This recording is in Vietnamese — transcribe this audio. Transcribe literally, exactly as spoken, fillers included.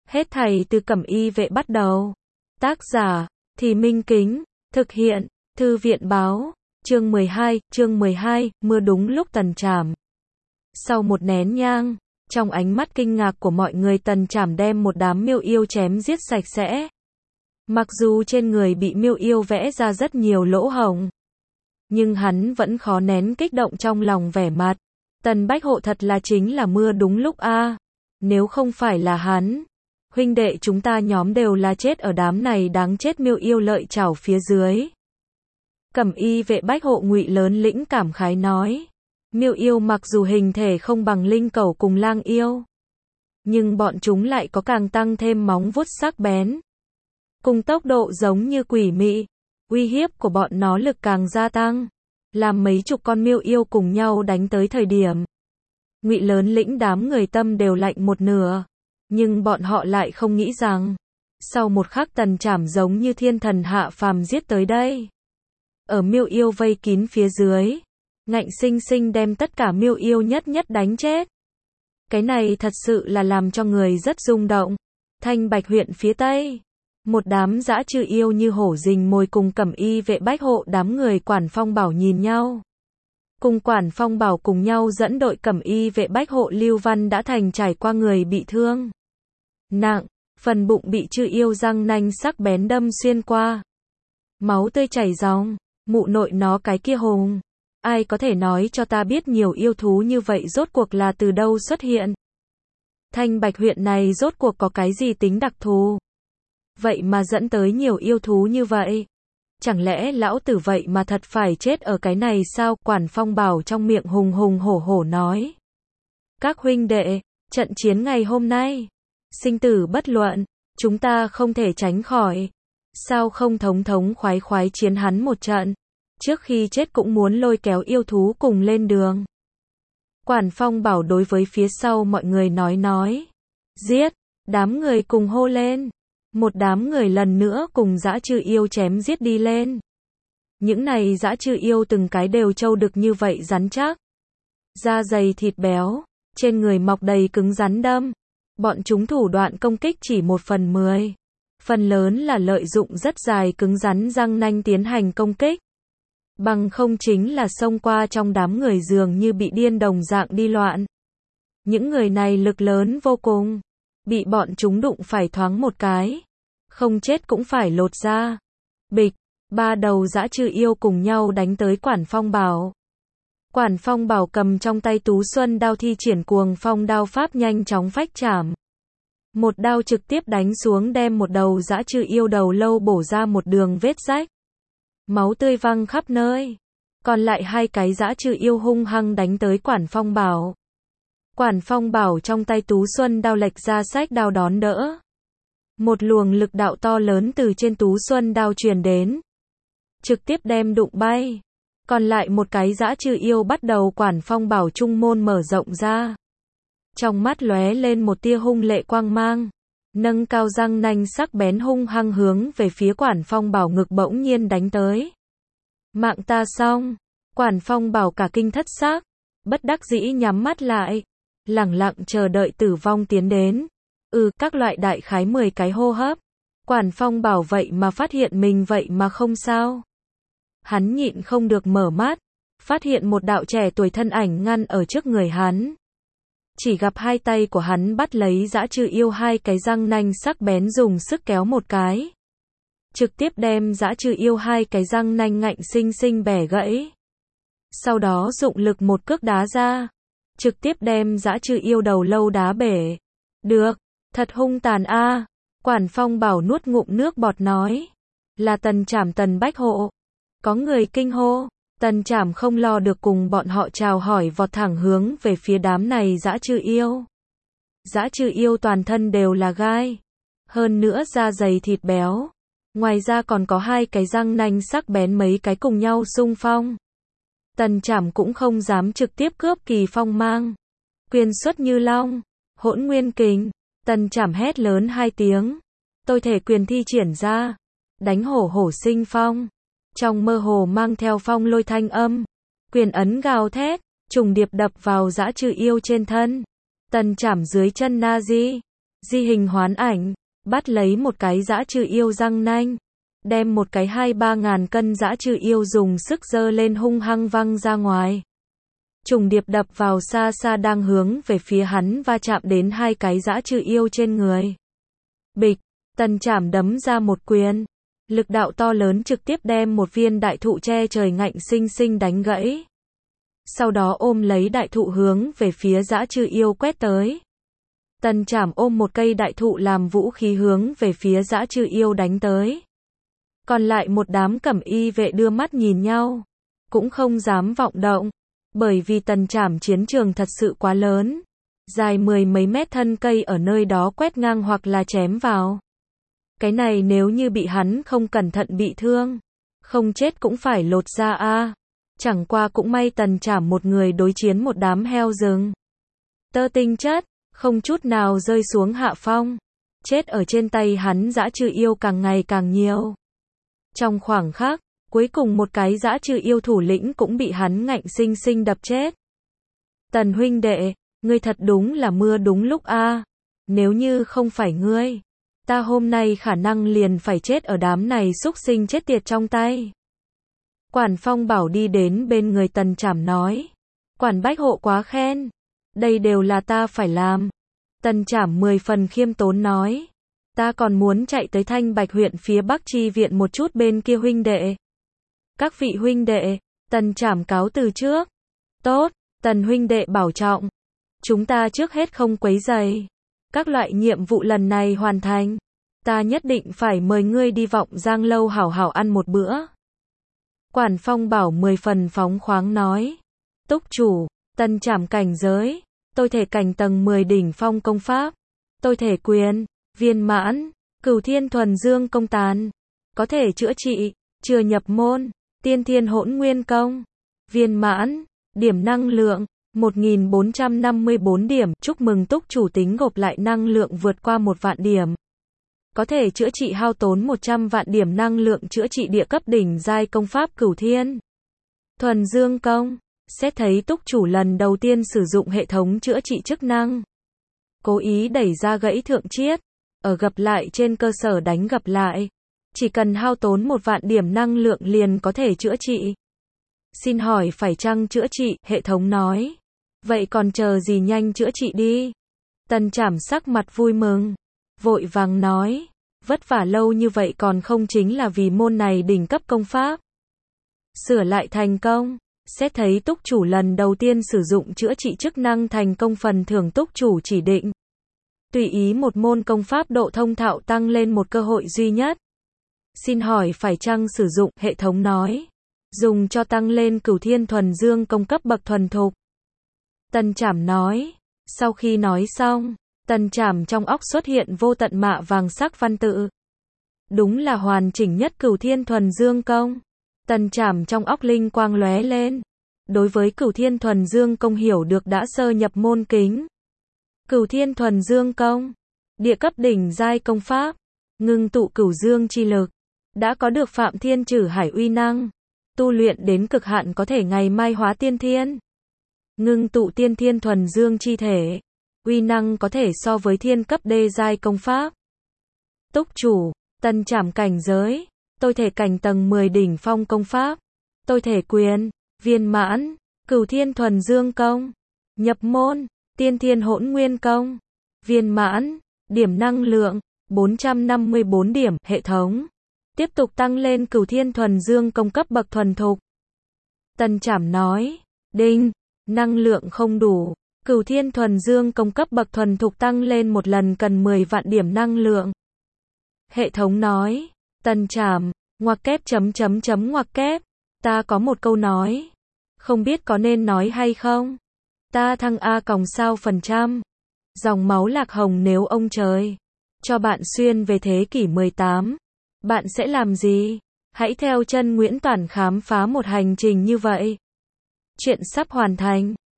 Hết thảy từ Cẩm Y vệ bắt đầu. Tác giả, Thì Minh Kính, thực hiện, Thư viện báo, chương mười hai, chương mười hai, mưa đúng lúc Tần Trảm. Sau một nén nhang, trong ánh mắt kinh ngạc của mọi người, Tần Trảm đem một đám miêu yêu chém giết sạch sẽ. Mặc dù trên người bị miêu yêu vẽ ra rất nhiều lỗ hổng, nhưng hắn vẫn khó nén kích động trong lòng, vẻ mặt. Tần Bách Hộ thật là chính là mưa đúng lúc a. À. Nếu không phải là hắn, huynh đệ chúng ta nhóm đều là chết ở đám này đáng chết miêu yêu lợi chảo phía dưới. Cẩm Y vệ Bách Hộ Ngụy lớn lĩnh cảm khái nói. Miêu yêu mặc dù hình thể không bằng linh cẩu cùng lang yêu, nhưng bọn chúng lại có càng tăng thêm móng vuốt sắc bén, cùng tốc độ giống như quỷ mị. Uy hiếp của bọn nó lực càng gia tăng, làm mấy chục con miêu yêu cùng nhau đánh tới thời điểm, Ngụy lớn lĩnh đám người tâm đều lạnh một nửa. Nhưng bọn họ lại không nghĩ rằng, sau một khắc Tần Trảm giống như thiên thần hạ phàm giết tới đây. Ở miêu yêu vây kín phía dưới, ngạnh sinh sinh đem tất cả miêu yêu nhất nhất đánh chết. Cái này thật sự là làm cho người rất rung động. Thanh Bạch huyện phía tây, một đám dã chư yêu như hổ rình mồi cùng Cẩm Y vệ Bách Hộ đám người Quản Phong Bảo nhìn nhau. Cùng Quản Phong Bảo cùng nhau dẫn đội Cẩm Y vệ Bách Hộ Lưu Văn đã thành trải qua người bị thương nặng, phần bụng bị chư yêu răng nanh sắc bén đâm xuyên qua. Máu tươi chảy ròng, mụ nội nó cái kia hùng. Ai có thể nói cho ta biết nhiều yêu thú như vậy rốt cuộc là từ đâu xuất hiện? Thanh Bạch huyện này rốt cuộc có cái gì tính đặc thù? Vậy mà dẫn tới nhiều yêu thú như vậy? Chẳng lẽ lão tử vậy mà thật phải chết ở cái này sao? Quản Phong Bảo trong miệng hùng hùng hổ hổ nói. Các huynh đệ, trận chiến ngày hôm nay, sinh tử bất luận, chúng ta không thể tránh khỏi. Sao không thống thống khoái khoái chiến hắn một trận? Trước khi chết cũng muốn lôi kéo yêu thú cùng lên đường. Quản Phong Bảo đối với phía sau mọi người nói nói. Giết! Đám người cùng hô lên. Một đám người lần nữa cùng dã chư yêu chém giết đi lên. Những này dã chư yêu từng cái đều trâu đực như vậy rắn chắc. Da dày thịt béo, trên người mọc đầy cứng rắn đâm. Bọn chúng thủ đoạn công kích chỉ một phần mười. Phần lớn là lợi dụng rất dài cứng rắn răng nanh tiến hành công kích. Bằng không chính là xông qua trong đám người dường như bị điên đồng dạng đi loạn. Những người này lực lớn vô cùng. Bị bọn chúng đụng phải thoáng một cái, không chết cũng phải lột ra. Bịch, ba đầu dã chư yêu cùng nhau đánh tới Quản Phong Bảo. Quản Phong Bảo cầm trong tay Tú Xuân đao thi triển cuồng phong đao pháp nhanh chóng phách chảm. Một đao trực tiếp đánh xuống đem một đầu dã chư yêu đầu lâu bổ ra một đường vết rách. Máu tươi văng khắp nơi. Còn lại hai cái dã chư yêu hung hăng đánh tới Quản Phong Bảo. Quản Phong Bảo trong tay Tú Xuân đao lệch ra sách đao đón đỡ. Một luồng lực đạo to lớn từ trên Tú Xuân đao truyền đến, trực tiếp đem đụng bay. Còn lại một cái dã chư yêu bắt đầu Quản Phong Bảo trung môn mở rộng ra. Trong mắt lóe lên một tia hung lệ quang mang, nâng cao răng nanh sắc bén hung hăng hướng về phía Quản Phong Bảo ngực bỗng nhiên đánh tới. Mạng ta xong. Quản Phong Bảo cả kinh thất xác, bất đắc dĩ nhắm mắt lại, lẳng lặng chờ đợi tử vong tiến đến. Ừ, các loại đại khái mười cái hô hấp. Quản Phong Bảo vậy mà phát hiện mình vậy mà không sao. Hắn nhịn không được mở mắt, phát hiện một đạo trẻ tuổi thân ảnh ngăn ở trước người hắn. Chỉ gặp hai tay của hắn bắt lấy dã chư yêu hai cái răng nanh sắc bén dùng sức kéo một cái. Trực tiếp đem dã chư yêu hai cái răng nanh ngạnh sinh sinh bẻ gãy. Sau đó dụng lực một cước đá ra, trực tiếp đem dã chư yêu đầu lâu đá bể. Được, thật hung tàn a. À. Quản Phong Bảo nuốt ngụm nước bọt nói. Là Tần Trảm Tần Bách Hộ. Có người kinh hô. Tần Trảm không lo được cùng bọn họ chào hỏi vọt thẳng hướng về phía đám này dã chư yêu. Dã chư yêu toàn thân đều là gai. Hơn nữa da dày thịt béo. Ngoài ra còn có hai cái răng nanh sắc bén mấy cái cùng nhau xung phong. Tần Trảm cũng không dám trực tiếp cướp kỳ phong mang. Quyền xuất như long, hỗn nguyên kình. Tần Trảm hét lớn hai tiếng. Tôi thể quyền thi triển ra. Đánh hổ hổ sinh phong. Trong mơ hồ mang theo phong lôi thanh âm. Quyền ấn gào thét, trùng điệp đập vào dã chư yêu trên thân. Tần Trảm dưới chân Na Di. Di hình hoán ảnh, bắt lấy một cái dã chư yêu răng nanh, đem một cái hai ba ngàn cân dã chư yêu dùng sức giơ lên hung hăng văng ra ngoài. Trùng điệp đập vào xa xa đang hướng về phía hắn va chạm đến hai cái dã chư yêu trên người. Bịch, Tần Trảm đấm ra một quyền. Lực đạo to lớn trực tiếp đem một viên đại thụ che trời ngạnh sinh sinh đánh gãy. Sau đó ôm lấy đại thụ hướng về phía dã chư yêu quét tới. Tần Trảm ôm một cây đại thụ làm vũ khí hướng về phía dã chư yêu đánh tới. Còn lại một đám cẩm y vệ đưa mắt nhìn nhau, cũng không dám vọng động, bởi vì Tần Trảm chiến trường thật sự quá lớn, dài mười mấy mét thân cây ở nơi đó quét ngang hoặc là chém vào. Cái này nếu như bị hắn không cẩn thận bị thương, không chết cũng phải lột ra a. Chẳng qua cũng may Tần Trảm một người đối chiến một đám heo rừng. Tơ tinh chất, không chút nào rơi xuống hạ phong. Chết ở trên tay hắn dã chư yêu càng ngày càng nhiều. Trong khoảng khắc, cuối cùng một cái dã chư yêu thủ lĩnh cũng bị hắn ngạnh sinh sinh đập chết. Tần huynh đệ, ngươi thật đúng là mưa đúng lúc a. Nếu như không phải ngươi, ta hôm nay khả năng liền phải chết ở đám này xúc sinh chết tiệt trong tay. Quản Phong Bảo đi đến bên người Tần Trảm nói. Quản Bách Hộ quá khen. Đây đều là ta phải làm. Tần Trảm mười phần khiêm tốn nói. Ta còn muốn chạy tới Thanh Bạch huyện phía Bắc chi viện một chút bên kia huynh đệ. Các vị huynh đệ, Tần Trảm cáo từ trước. Tốt, Tần huynh đệ bảo trọng. Chúng ta trước hết không quấy rầy. Các loại nhiệm vụ lần này hoàn thành. Ta nhất định phải mời ngươi đi Vọng Giang lâu hảo hảo ăn một bữa. Quản Phong Bảo mười phần phóng khoáng nói. Túc chủ, Tần Trảm cảnh giới. Tôi thể cảnh tầng mười đỉnh phong công pháp. Tôi thể quyền, viên mãn, cửu thiên thuần dương công tàn. Có thể chữa trị, chưa nhập môn, tiên thiên hỗn nguyên công. Viên mãn, điểm năng lượng, một nghìn bốn trăm năm mươi bốn điểm. Chúc mừng túc chủ tính gộp lại năng lượng vượt qua một vạn điểm. Có thể chữa trị hao tốn một trăm vạn điểm năng lượng chữa trị địa cấp đỉnh giai công pháp cửu thiên thuần dương công. Xét thấy túc chủ lần đầu tiên sử dụng hệ thống chữa trị chức năng. Cố ý đẩy ra gãy thượng chiết. Ở gặp lại trên cơ sở đánh gặp lại. Chỉ cần hao tốn một vạn điểm năng lượng liền có thể chữa trị. Xin hỏi phải chăng chữa trị, hệ thống nói. Vậy còn chờ gì nhanh chữa trị đi. Tần Trảm sắc mặt vui mừng. Vội vàng nói. Vất vả lâu như vậy còn không chính là vì môn này đỉnh cấp công pháp. Sửa lại thành công. Xét thấy túc chủ lần đầu tiên sử dụng chữa trị chức năng thành công phần thưởng túc chủ chỉ định. Tùy ý một môn công pháp độ thông thạo tăng lên một cơ hội duy nhất. Xin hỏi phải chăng sử dụng, hệ thống nói. Dùng cho tăng lên cửu thiên thuần dương công cấp bậc thuần thục. Tần Trảm nói. Sau khi nói xong, Tần Trảm trong óc xuất hiện vô tận mạ vàng sắc văn tự. Đúng là hoàn chỉnh nhất cửu thiên thuần dương công. Tần Trảm trong óc linh quang lóe lên. Đối với cửu thiên thuần dương công hiểu được đã sơ nhập môn kính. Cửu thiên thuần dương công, địa cấp đỉnh giai công pháp, ngưng tụ cửu dương chi lực, đã có được Phạm Thiên Trử Hải uy năng, tu luyện đến cực hạn có thể ngày mai hóa tiên thiên. Ngưng tụ tiên thiên thuần dương chi thể, uy năng có thể so với thiên cấp đê giai công pháp. Túc chủ, Tần Trảm cảnh giới, tôi thể cảnh tầng mười đỉnh phong công pháp, tôi thể quyền, viên mãn, cửu thiên thuần dương công, nhập môn, tiên thiên hỗn nguyên công, viên mãn, điểm năng lượng, bốn trăm năm mươi bốn điểm, hệ thống. Tiếp tục tăng lên cửu thiên thuần dương công cấp bậc thuần thục. Tần Trảm nói, đinh, năng lượng không đủ, cửu thiên thuần dương công cấp bậc thuần thục tăng lên một lần cần mười vạn điểm năng lượng. Hệ thống nói, Tần Trảm, ngoặc kép chấm chấm chấm ngoặc kép, ta có một câu nói, không biết có nên nói hay không. Ta thăng A còng sao phần trăm. Dòng máu lạc hồng nếu ông trời cho bạn xuyên về thế kỷ mười tám, bạn sẽ làm gì? Hãy theo chân Nguyễn Toản khám phá một hành trình như vậy. Chuyện sắp hoàn thành.